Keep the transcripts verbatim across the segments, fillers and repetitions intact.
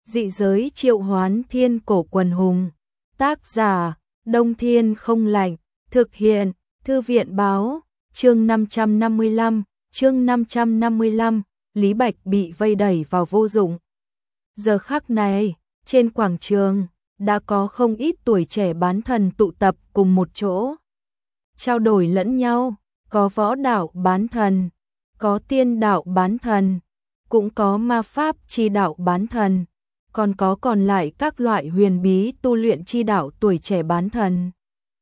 Dị giới triệu hoán thiên cổ quần hùng. Tác giả, Đông Thiên không lạnh. Thực hiện, Thư viện báo. Chương năm trăm năm mươi lăm, chương năm trăm năm mươi lăm, Lý Bạch bị vây đẩy vào vô dụng. Giờ khắc này, trên quảng trường, đã có không ít tuổi trẻ bán thần tụ tập cùng một chỗ. Trao đổi lẫn nhau, có võ đạo bán thần, có tiên đạo bán thần, cũng có ma pháp chi đạo bán thần, còn có còn lại các loại huyền bí tu luyện chi đạo tuổi trẻ bán thần.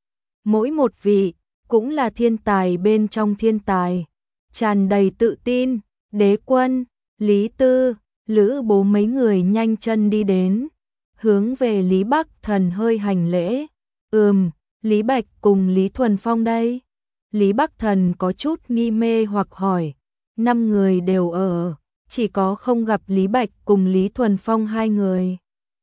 Mỗi một vị, cũng là thiên tài bên trong thiên tài, tràn đầy tự tin. Đế Quân, Lý Tư, Lữ Bố mấy người nhanh chân đi đến, hướng về Lý Bắc Thần hơi hành lễ. Ừm, Lý Bạch cùng Lý Thuần Phong đây. Lý Bắc Thần có chút nghi mê hoặc hỏi. Năm người đều ở, chỉ có không gặp Lý Bạch cùng Lý Thuần Phong hai người.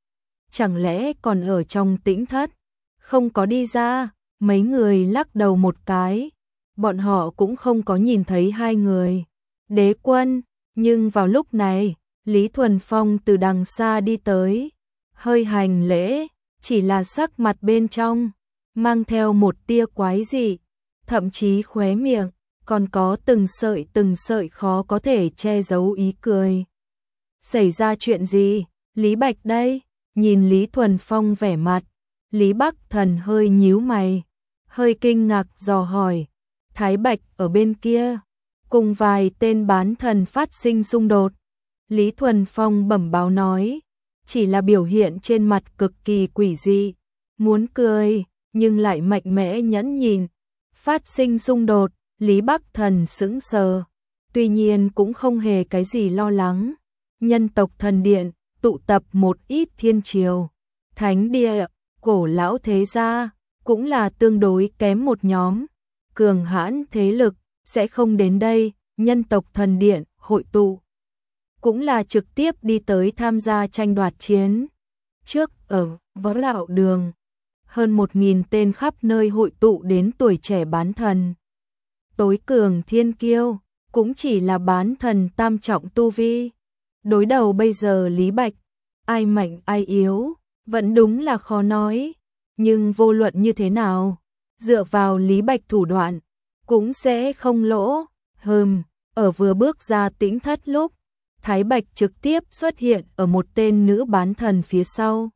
Chẳng lẽ còn ở trong tĩnh thất, không có đi ra? Mấy người lắc đầu một cái, bọn họ cũng không có nhìn thấy hai người. Đế Quân, nhưng vào lúc này, Lý Thuần Phong từ đằng xa đi tới, hơi hành lễ, chỉ là sắc mặt bên trong, mang theo một tia quái dị, thậm chí khóe miệng, còn có từng sợi từng sợi khó có thể che giấu ý cười. Xảy ra chuyện gì? Lý Bạch đây, nhìn Lý Thuần Phong vẻ mặt, Lý Bắc Thần hơi nhíu mày, hơi kinh ngạc dò hỏi. Thái Bạch ở bên kia, cùng vài tên bán thần phát sinh xung đột. Lý Thuần Phong bẩm báo nói, chỉ là biểu hiện trên mặt cực kỳ quỷ dị, muốn cười, nhưng lại mạnh mẽ nhẫn nhịn. Phát sinh xung đột, Lý Bắc Thần sững sờ, tuy nhiên cũng không hề cái gì lo lắng. Nhân tộc thần điện, tụ tập một ít thiên triều, thánh địa, cổ lão thế gia, cũng là tương đối kém một nhóm. Cường hãn thế lực, sẽ không đến đây, nhân tộc thần điện, hội tụ. Cũng là trực tiếp đi tới tham gia tranh đoạt chiến. Trước, ở Võ Đạo Đường, hơn một nghìn tên khắp nơi hội tụ đến tuổi trẻ bán thần. Tối cường thiên kiêu, cũng chỉ là bán thần tam trọng tu vi. Đối đầu bây giờ Lý Bạch, ai mạnh ai yếu, vẫn đúng là khó nói. Nhưng vô luận như thế nào, dựa vào Lý Bạch thủ đoạn, cũng sẽ không lỗ. Hừm, ở vừa bước ra tĩnh thất lúc, Thái Bạch trực tiếp xuất hiện ở một tên nữ bán thần phía sau.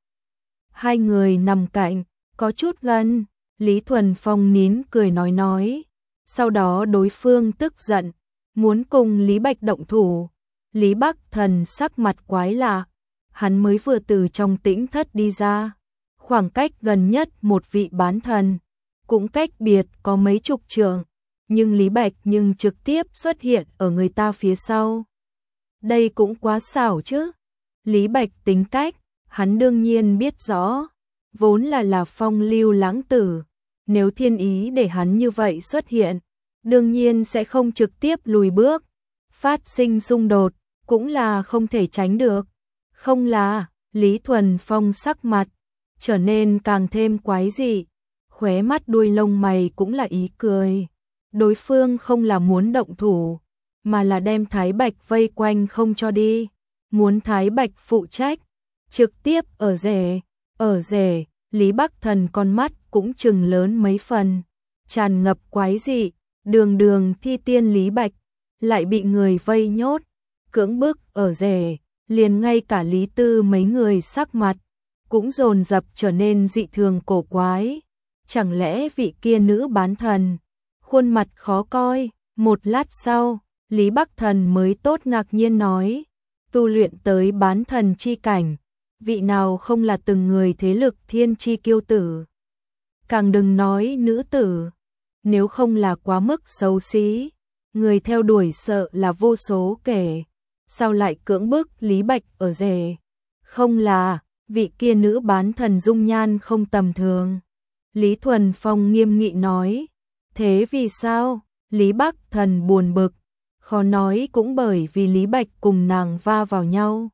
Hai người nằm cạnh, có chút gần, Lý Thuần Phong nín cười nói nói. Sau đó đối phương tức giận, muốn cùng Lý Bạch động thủ. Lý Bắc Thần sắc mặt quái lạ, hắn mới vừa từ trong tĩnh thất đi ra. Khoảng cách gần nhất một vị bán thần, cũng cách biệt có mấy chục trượng, nhưng Lý Bạch nhưng trực tiếp xuất hiện ở người ta phía sau. Đây cũng quá xảo chứ. Lý Bạch tính cách, hắn đương nhiên biết rõ, vốn là là phong lưu lãng tử, nếu thiên ý để hắn như vậy xuất hiện, đương nhiên sẽ không trực tiếp lùi bước. Phát sinh xung đột, cũng là không thể tránh được. Không là, Lý Thuần Phong sắc mặt trở nên càng thêm quái dị, khóe mắt đuôi lông mày cũng là ý cười. Đối phương không là muốn động thủ, mà là đem Thái Bạch vây quanh không cho đi, muốn Thái Bạch phụ trách, trực tiếp ở rể, ở rể. Lý Bắc Thần con mắt cũng trừng lớn mấy phần, tràn ngập quái dị, đường đường thi tiên Lý Bạch, lại bị người vây nhốt, cưỡng bức ở rể, liền ngay cả Lý Tư mấy người sắc mặt cũng dồn dập trở nên dị thường cổ quái. Chẳng lẽ vị kia nữ bán thần, khuôn mặt khó coi. Một lát sau, Lý Bắc Thần mới tốt ngạc nhiên nói, tu luyện tới bán thần chi cảnh, vị nào không là từng người thế lực thiên chi kiêu tử. Càng đừng nói nữ tử, nếu không là quá mức xấu xí, người theo đuổi sợ là vô số kể. Sao lại cưỡng bức Lý Bạch ở rể? Không là, vị kia nữ bán thần dung nhan không tầm thường. Lý Thuần Phong nghiêm nghị nói. Thế vì sao? Lý Bắc Thần buồn bực. Khó nói cũng bởi vì Lý Bạch cùng nàng va vào nhau.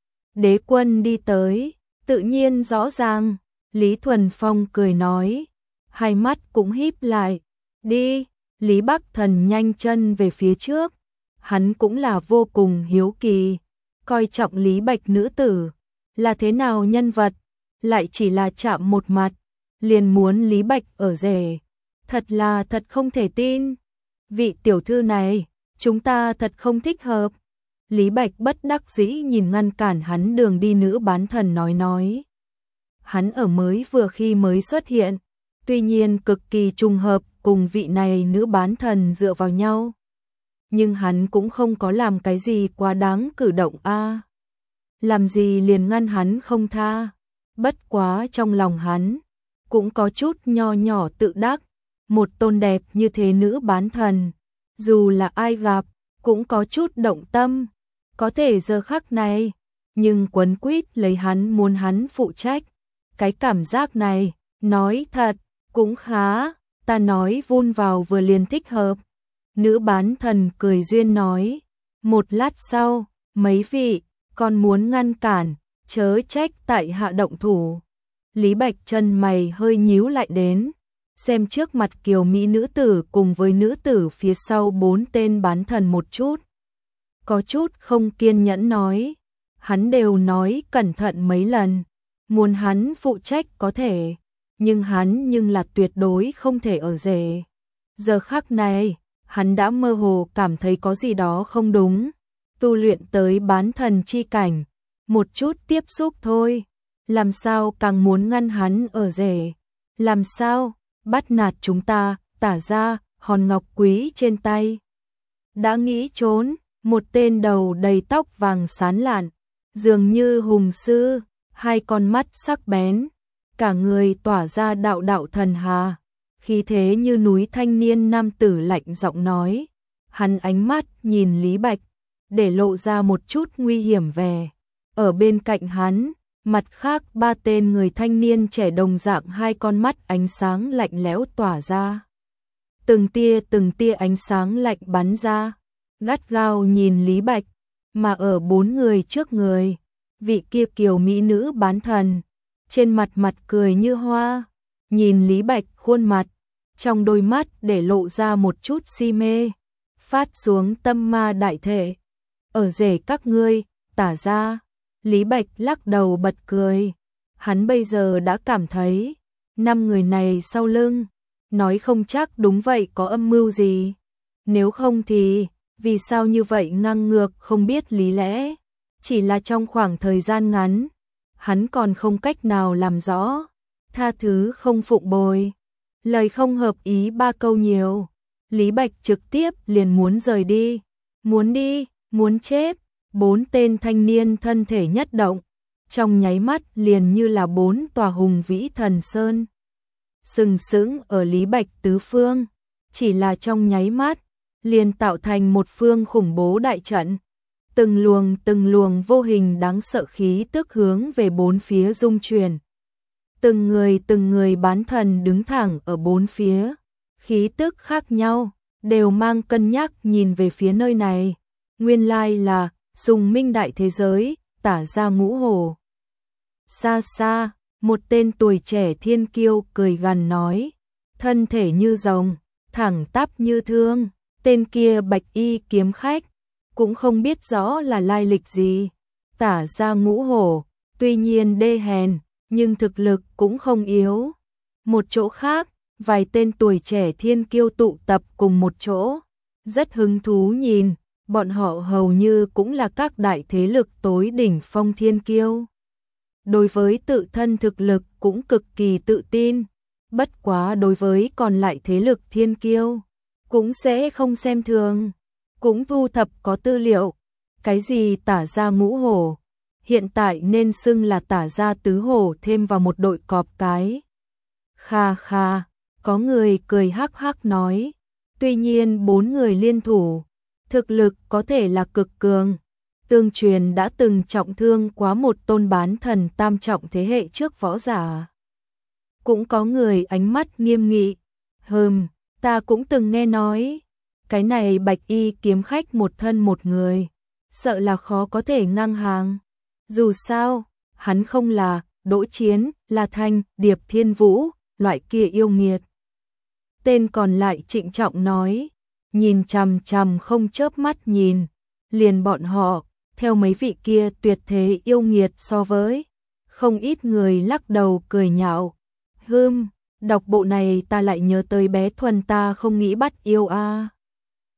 Đế Quân đi tới, tự nhiên rõ ràng. Lý Thuần Phong cười nói, hai mắt cũng híp lại. Đi, Lý Bắc Thần nhanh chân về phía trước. Hắn cũng là vô cùng hiếu kỳ, coi trọng Lý Bạch nữ tử, là thế nào nhân vật, lại chỉ là chạm một mặt, liền muốn Lý Bạch ở rể. Thật là thật không thể tin. Vị tiểu thư này, chúng ta thật không thích hợp. Lý Bạch bất đắc dĩ nhìn ngăn cản hắn đường đi nữ bán thần nói nói. Hắn ở mới vừa khi mới xuất hiện, tuy nhiên cực kỳ trùng hợp cùng vị này nữ bán thần dựa vào nhau. Nhưng hắn cũng không có làm cái gì quá đáng cử động a. À. Làm gì liền ngăn hắn không tha. Bất quá trong lòng hắn cũng có chút nho nhỏ tự đắc, một tôn đẹp như thế nữ bán thần, dù là ai gặp cũng có chút động tâm, có thể giờ khắc này, nhưng quấn quýt lấy hắn muốn hắn phụ trách, cái cảm giác này, nói thật, cũng khá, ta nói vun vào vừa liền thích hợp. Nữ bán thần cười duyên nói, một lát sau, mấy vị, còn muốn ngăn cản, chớ trách tại hạ động thủ. Lý Bạch chân mày hơi nhíu lại đến, xem trước mặt kiều mỹ nữ tử cùng với nữ tử phía sau bốn tên bán thần một chút. Có chút không kiên nhẫn nói, hắn đều nói cẩn thận mấy lần, muốn hắn phụ trách có thể, nhưng hắn nhưng là tuyệt đối không thể ở rể. Giờ khắc này, hắn đã mơ hồ cảm thấy có gì đó không đúng, tu luyện tới bán thần chi cảnh, một chút tiếp xúc thôi, làm sao càng muốn ngăn hắn ở rể, làm sao bắt nạt chúng ta, tả ra hòn ngọc quý trên tay. Đã nghĩ trốn, một tên đầu đầy tóc vàng sán lạn, dường như hùng sư, hai con mắt sắc bén, cả người tỏa ra đạo đạo thần hà, khí thế như núi thanh niên nam tử lạnh giọng nói, hắn ánh mắt nhìn Lý Bạch, để lộ ra một chút nguy hiểm về. Ở bên cạnh hắn, mặt khác ba tên người thanh niên trẻ đồng dạng hai con mắt ánh sáng lạnh lẽo tỏa ra. Từng tia từng tia ánh sáng lạnh bắn ra, gắt gao nhìn Lý Bạch, mà ở bốn người trước người, vị kia kiều mỹ nữ bán thần, trên mặt mặt cười như hoa, nhìn Lý Bạch khuôn mặt, trong đôi mắt để lộ ra một chút si mê, phát xuống tâm ma đại thể. Ở rể các ngươi, tả ra. Lý Bạch lắc đầu bật cười, hắn bây giờ đã cảm thấy, năm người này sau lưng, nói không chắc đúng vậy có âm mưu gì, nếu không thì, vì sao như vậy ngang ngược không biết lý lẽ, chỉ là trong khoảng thời gian ngắn, hắn còn không cách nào làm rõ, tha thứ không phụng bồi, lời không hợp ý ba câu nhiều, Lý Bạch trực tiếp liền muốn rời đi, muốn đi, muốn chết. Bốn tên thanh niên thân thể nhất động, trong nháy mắt liền như là bốn tòa hùng vĩ thần sơn. Sừng sững ở Lý Bạch tứ phương, chỉ là trong nháy mắt, liền tạo thành một phương khủng bố đại trận. Từng luồng từng luồng vô hình đáng sợ khí tức hướng về bốn phía dung truyền. Từng người từng người bán thần đứng thẳng ở bốn phía, khí tức khác nhau, đều mang cân nhắc nhìn về phía nơi này. Nguyên lai là Sùng Minh đại thế giới, tả ra ngũ hồ. Xa xa, một tên tuổi trẻ thiên kiêu cười gằn nói, thân thể như rồng, thẳng tắp như thương, tên kia bạch y kiếm khách, cũng không biết rõ là lai lịch gì. Tả ra ngũ hổ, tuy nhiên đê hèn, nhưng thực lực cũng không yếu. Một chỗ khác, vài tên tuổi trẻ thiên kiêu tụ tập cùng một chỗ, rất hứng thú nhìn. Bọn họ hầu như cũng là các đại thế lực tối đỉnh phong thiên kiêu. Đối với tự thân thực lực cũng cực kỳ tự tin, bất quá đối với còn lại thế lực thiên kiêu, cũng sẽ không xem thường, cũng thu thập có tư liệu. Cái gì tả ra ngũ hổ, hiện tại nên xưng là tả ra tứ hổ thêm vào một đội cọp cái. Kha kha, có người cười hắc hắc nói, tuy nhiên bốn người liên thủ, thực lực có thể là cực cường, tương truyền đã từng trọng thương quá một tôn bán thần tam trọng thế hệ trước võ giả. Cũng có người ánh mắt nghiêm nghị, hừm, ta cũng từng nghe nói, cái này bạch y kiếm khách một thân một người, sợ là khó có thể ngang hàng. Dù sao, hắn không là Đỗ Chiến, La Thanh, Điệp Thiên Vũ, loại kia yêu nghiệt. Tên còn lại trịnh trọng nói, nhìn chằm chằm không chớp mắt nhìn, liền bọn họ, theo mấy vị kia tuyệt thế yêu nghiệt so với. Không ít người lắc đầu cười nhạo. Hưm, đọc bộ này ta lại nhớ tới bé Thuần ta không nghĩ bắt yêu a.